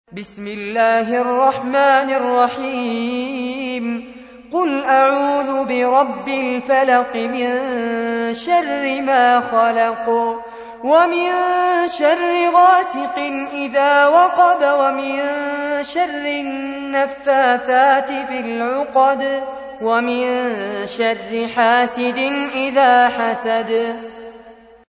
بسم الله الرحمن الرحيم. قل أعوذ برب الفلق من شر ما خلق ومن شر غاسق إذا وقب ومن شر النفاثات في العقد ومن شر حاسد إذا حسد.